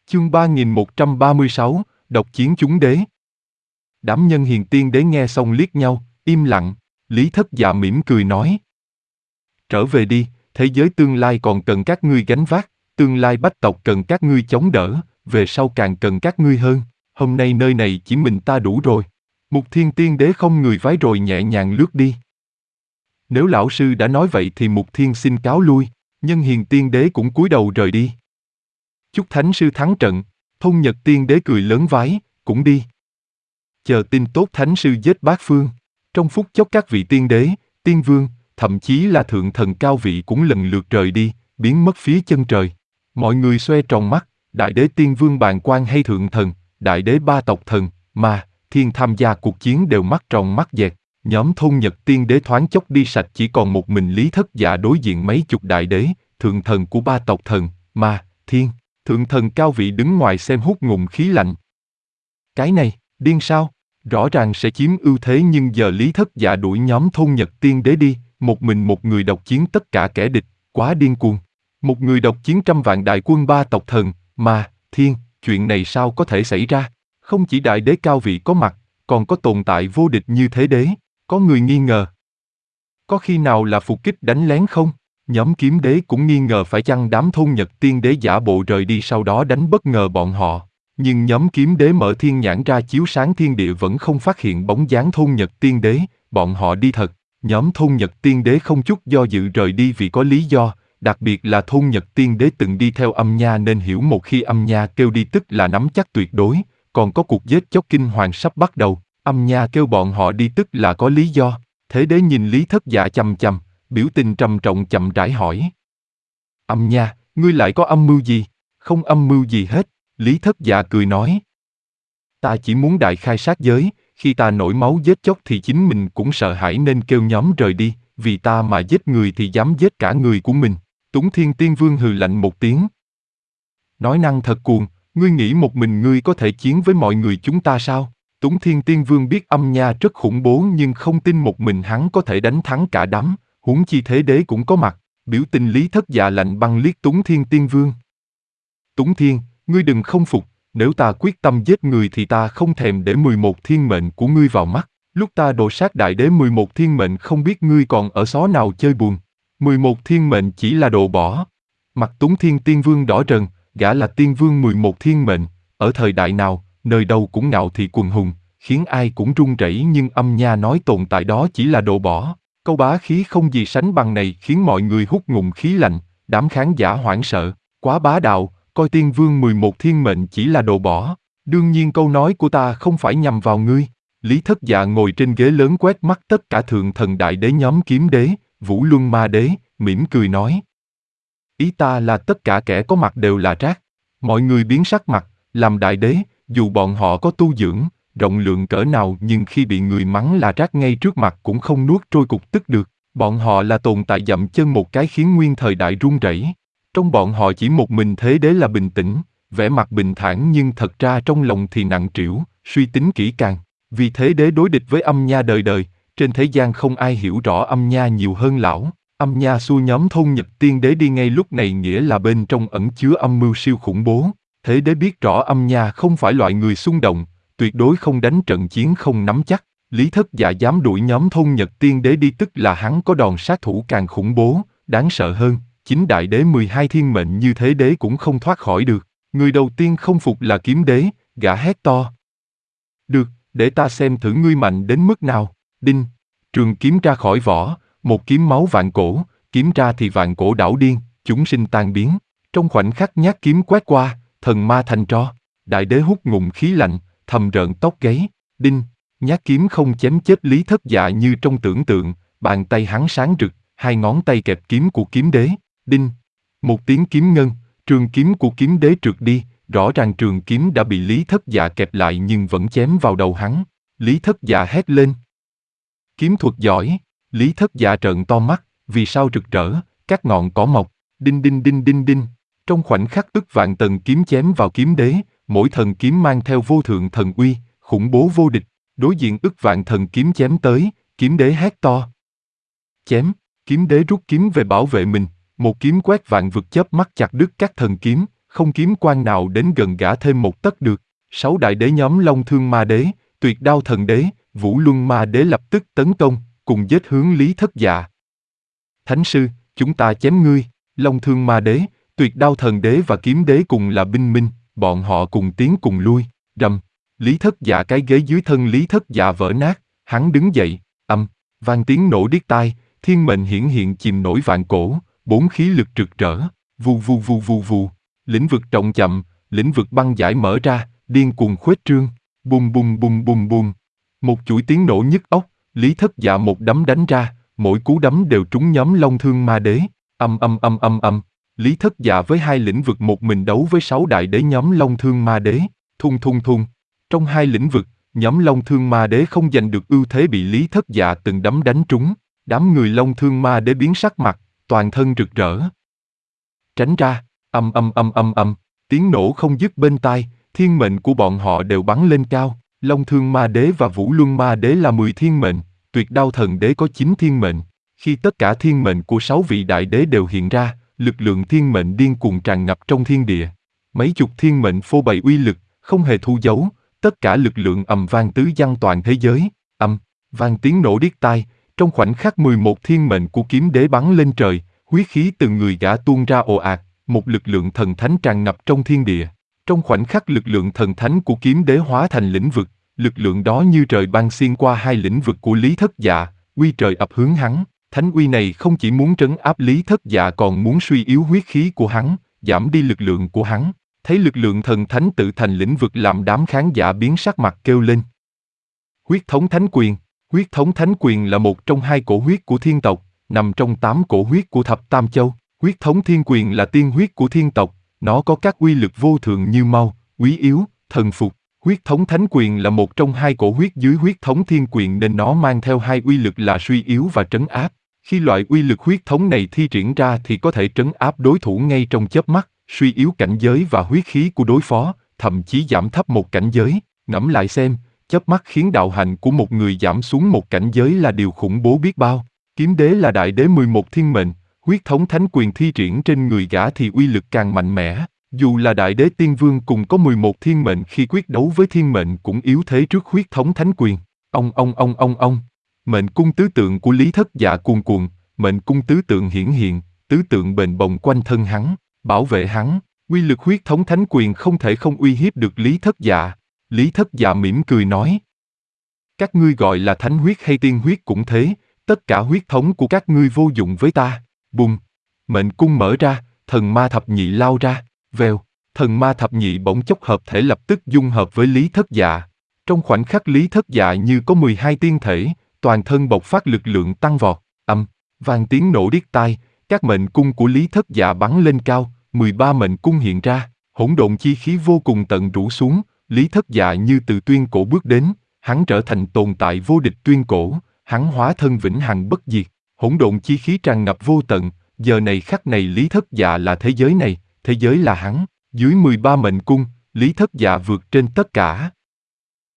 Chương 3136, độc chiến chúng đế. Đám nhân hiền tiên đế nghe xong liếc nhau, im lặng. Lý Thất Dạ mỉm cười nói: trở về đi, thế giới tương lai còn cần các ngươi gánh vác, tương lai bách tộc cần các ngươi chống đỡ, về sau càng cần các ngươi hơn. Hôm nay nơi này chỉ mình ta đủ rồi. Mục Thiên tiên đế không người vái rồi nhẹ nhàng lướt đi. Nếu lão sư đã nói vậy thì Mục Thiên xin cáo lui. Nhân hiền tiên đế cũng cúi đầu rời đi. Chúc thánh sư thắng trận. Thông Nhật tiên đế cười lớn vái, cũng đi. Chờ tin tốt thánh sư giết bát phương. Trong phút chốc các vị tiên đế, tiên vương, thậm chí là thượng thần cao vị cũng lần lượt rời đi, biến mất phía chân trời. Mọi người xoe tròn mắt, đại đế tiên vương Bàn Quan hay thượng thần, đại đế ba tộc thần, ma, thiên tham gia cuộc chiến đều mắt tròn mắt dẹt. Nhóm Thôn Nhật tiên đế thoáng chốc đi sạch, chỉ còn một mình Lý Thất Dạ đối diện mấy chục đại đế, thượng thần của ba tộc thần, ma, thiên. Thượng thần cao vị đứng ngoài xem hút ngụm khí lạnh. Cái này, điên sao? Rõ ràng sẽ chiếm ưu thế nhưng giờ Lý Thất Dạ đuổi nhóm Thôn Nhật tiên đế đi, một mình một người độc chiến tất cả kẻ địch, quá điên cuồng. Một người độc chiến trăm vạn đại quân ba tộc thần, ma, thiên, chuyện này sao có thể xảy ra? Không chỉ đại đế cao vị có mặt, còn có tồn tại vô địch như thế đế. Có người nghi ngờ. Có khi nào là phục kích đánh lén không? Nhóm kiếm đế cũng nghi ngờ phải chăng đám Thôn Nhật tiên đế giả bộ rời đi sau đó đánh bất ngờ bọn họ. Nhưng nhóm kiếm đế mở thiên nhãn ra chiếu sáng thiên địa vẫn không phát hiện bóng dáng Thôn Nhật tiên đế, bọn họ đi thật. Nhóm Thôn Nhật tiên đế không chút do dự rời đi vì có lý do, đặc biệt là Thôn Nhật tiên đế từng đi theo Âm Nha nên hiểu một khi Âm Nha kêu đi tức là nắm chắc tuyệt đối, còn có cuộc giết chóc kinh hoàng sắp bắt đầu, Âm Nha kêu bọn họ đi tức là có lý do. Thế đế nhìn Lý Thất Dạ chằm chằm, biểu tình trầm trọng chậm rãi hỏi: Âm Nha, ngươi lại có âm mưu gì? Không âm mưu gì hết, Lý Thất Dạ cười nói. Ta chỉ muốn đại khai sát giới, khi ta nổi máu giết chóc thì chính mình cũng sợ hãi nên kêu nhóm rời đi, vì ta mà giết người thì dám giết cả người của mình. Túng Thiên Tiên Vương hừ lạnh một tiếng. Nói năng thật cuồng, ngươi nghĩ một mình ngươi có thể chiến với mọi người chúng ta sao? Túng Thiên Tiên Vương biết Âm Nha rất khủng bố nhưng không tin một mình hắn có thể đánh thắng cả đám, huống chi thế đế cũng có mặt, biểu tình Lý Thất Dạ lạnh băng liếc Túng Thiên Tiên Vương. Túng Thiên, ngươi đừng không phục, nếu ta quyết tâm giết người thì ta không thèm để 11 thiên mệnh của ngươi vào mắt, lúc ta đổ sát đại đế 11 thiên mệnh không biết ngươi còn ở xó nào chơi buồn, 11 thiên mệnh chỉ là đồ bỏ. Mặt Túng Thiên Tiên Vương đỏ rần, gã là tiên vương 11 thiên mệnh, ở thời đại nào, nơi đâu cũng ngạo thị quần hùng, khiến ai cũng run rẩy nhưng Âm Nha nói tồn tại đó chỉ là đồ bỏ. Câu bá khí không gì sánh bằng này khiến mọi người hút ngụm khí lạnh, đám khán giả hoảng sợ, quá bá đạo, coi tiên vương 11 thiên mệnh chỉ là đồ bỏ. Đương nhiên câu nói của ta không phải nhằm vào ngươi. Lý Thất Dạ ngồi trên ghế lớn quét mắt tất cả thượng thần đại đế nhóm kiếm đế, Vũ Luân Ma đế, mỉm cười nói. Ý ta là tất cả kẻ có mặt đều là rác. Mọi người biến sắc mặt, làm đại đế, dù bọn họ có tu dưỡng, rộng lượng cỡ nào nhưng khi bị người mắng là rác ngay trước mặt cũng không nuốt trôi cục tức được. Bọn họ là tồn tại dậm chân một cái khiến nguyên thời đại run rẩy. Trong bọn họ chỉ một mình thế đế là bình tĩnh, vẻ mặt bình thản nhưng thật ra trong lòng thì nặng trĩu, suy tính kỹ càng. Vì thế đế đối địch với Âm Nha đời đời, trên thế gian không ai hiểu rõ Âm Nha nhiều hơn lão. Âm Nha xua nhóm Thôn Nhật tiên đế đi ngay lúc này nghĩa là bên trong ẩn chứa âm mưu siêu khủng bố. Thế đế biết rõ Âm Nha không phải loại người xung động, tuyệt đối không đánh trận chiến không nắm chắc. Lý Thất Dạ dám đuổi nhóm Thôn Nhật tiên đế đi tức là hắn có đòn sát thủ càng khủng bố, đáng sợ hơn. Chính đại đế 12 thiên mệnh như thế đế cũng không thoát khỏi được. Người đầu tiên không phục là kiếm đế, gã hét to. Được, để ta xem thử ngươi mạnh đến mức nào. Đinh, trường kiếm ra khỏi vỏ, một kiếm máu vạn cổ, kiếm ra thì vạn cổ đảo điên, chúng sinh tan biến. Trong khoảnh khắc nhát kiếm quét qua, thần ma thành tro. Đại đế hút ngụm khí lạnh, thầm rợn tóc gáy. Đinh, nhát kiếm không chém chết Lý Thất Dạ như trong tưởng tượng, bàn tay hắn sáng rực, hai ngón tay kẹp kiếm của kiếm đế. Đinh, một tiếng kiếm ngân, trường kiếm của kiếm đế trượt đi, rõ ràng trường kiếm đã bị Lý Thất Dạ kẹp lại nhưng vẫn chém vào đầu hắn. Lý Thất Dạ hét lên. Kiếm thuật giỏi, Lý Thất Dạ trợn to mắt, vì sao rực rỡ, các ngọn cỏ mọc, đinh đinh đinh đinh đinh. Trong khoảnh khắc ức vạn tầng kiếm chém vào kiếm đế, mỗi thần kiếm mang theo vô thượng thần uy, khủng bố vô địch, đối diện ức vạn thần kiếm chém tới, kiếm đế hét to. Chém, kiếm đế rút kiếm về bảo vệ mình. Một kiếm quét vạn vực chớp mắt chặt đứt các thần kiếm, không kiếm quan nào đến gần gã thêm một tấc được. 6 đại đế nhóm Long Thương Ma Đế, Tuyệt Đao Thần Đế, Vũ Luân Ma Đế lập tức tấn công, cùng giết hướng Lý Thất Dạ. Thánh sư, chúng ta chém ngươi. Long Thương Ma Đế, Tuyệt Đao Thần Đế và Kiếm Đế cùng là binh minh, bọn họ cùng tiến cùng lui. Rầm, Lý Thất Dạ cái ghế dưới thân Lý Thất Dạ vỡ nát, hắn đứng dậy, vang tiếng nổ điếc tai, thiên mệnh hiển hiện chìm nổi vạn cổ, bốn khí lực rực rỡ, vù vù vù vù vù, lĩnh vực trọng chậm, lĩnh vực băng giải mở ra, điên cuồng khuếch trương, bùm bùm bùm bùm bùm. Một chuỗi tiếng nổ nhức óc, Lý Thất Dạ một đấm đánh ra, mỗi cú đấm đều trúng nhóm Long Thương Ma Đế, Lý Thất Dạ với hai lĩnh vực một mình đấu với 6 đại đế nhóm Long Thương Ma Đế, thung thung thung. Trong hai lĩnh vực, nhóm Long Thương Ma Đế không giành được ưu thế bị Lý Thất Dạ từng đấm đánh trúng, đám người Long Thương Ma Đế biến sắc mặt, toàn thân rực rỡ. Tránh ra, tiếng nổ không dứt bên tai, thiên mệnh của bọn họ đều bắn lên cao, Long Thương Ma Đế và Vũ Luân Ma Đế là 10 thiên mệnh, Tuyệt Đao Thần Đế có 9 thiên mệnh. Khi tất cả thiên mệnh của 6 vị đại đế đều hiện ra, lực lượng thiên mệnh điên cuồng tràn ngập trong thiên địa. Mấy chục thiên mệnh phô bày uy lực, không hề thu giấu, tất cả lực lượng ầm vang tứ vang toàn thế giới, vang tiếng nổ điếc tai, trong khoảnh khắc 11 thiên mệnh của Kiếm Đế bắn lên trời, huyết khí từ người gã tuôn ra ồ ạt, một lực lượng thần thánh tràn ngập trong thiên địa. Trong khoảnh khắc lực lượng thần thánh của Kiếm Đế hóa thành lĩnh vực, lực lượng đó như trời ban xuyên qua hai lĩnh vực của Lý Thất Dạ, uy trời ập hướng hắn. Thánh uy này không chỉ muốn trấn áp Lý Thất Dạ còn muốn suy yếu huyết khí của hắn, giảm đi lực lượng của hắn. Thấy lực lượng thần thánh tự thành lĩnh vực làm đám khán giả biến sắc mặt kêu lên. Huyết thống thánh quyền. Huyết thống thánh quyền là một trong hai cổ huyết của thiên tộc, nằm trong 8 cổ huyết của thập tam châu. Huyết thống thiên quyền là tiên huyết của thiên tộc, nó có các uy lực vô thượng như mau, quý yếu, thần phục. Huyết thống thánh quyền là một trong hai cổ huyết dưới huyết thống thiên quyền nên nó mang theo hai uy lực là suy yếu và trấn áp. Khi loại uy lực huyết thống này thi triển ra thì có thể trấn áp đối thủ ngay trong chớp mắt, suy yếu cảnh giới và huyết khí của đối phó, thậm chí giảm thấp một cảnh giới. Ngẫm lại xem, chớp mắt khiến đạo hạnh của một người giảm xuống một cảnh giới là điều khủng bố biết bao. Kiếm Đế là đại đế 11 thiên mệnh, huyết thống thánh quyền thi triển trên người gã thì uy lực càng mạnh mẽ. Dù là đại đế tiên vương cùng có 11 thiên mệnh khi quyết đấu với thiên mệnh cũng yếu thế trước huyết thống thánh quyền. Mệnh cung tứ tượng của Lý Thất Dạ cuồn cuộn, mệnh cung tứ tượng hiển hiện, tứ tượng bền bồng quanh thân hắn, bảo vệ hắn. Uy lực huyết thống thánh quyền không thể không uy hiếp được Lý Thất Dạ. Lý Thất Dạ mỉm cười nói: các ngươi gọi là thánh huyết hay tiên huyết cũng thế, tất cả huyết thống của các ngươi vô dụng với ta. Bùng! Mệnh cung mở ra, thần ma thập nhị lao ra, vèo! Thần ma thập nhị bỗng chốc hợp thể lập tức dung hợp với Lý Thất Dạ. Trong khoảnh khắc Lý Thất Dạ như có 12 tiên thể, toàn thân bộc phát lực lượng tăng vọt, vang tiếng nổ điếc tai, các mệnh cung của Lý Thất Dạ bắn lên cao, 13 mệnh cung hiện ra, hỗn độn chi khí vô cùng tận rũ xuống, Lý Thất Dạ như từ tuyên cổ bước đến, hắn trở thành tồn tại vô địch tuyên cổ, hắn hóa thân vĩnh hằng bất diệt, hỗn độn chi khí tràn ngập vô tận, giờ này khắc này Lý Thất Dạ là thế giới này, thế giới là hắn, dưới 13 mệnh cung, Lý Thất Dạ vượt trên tất cả.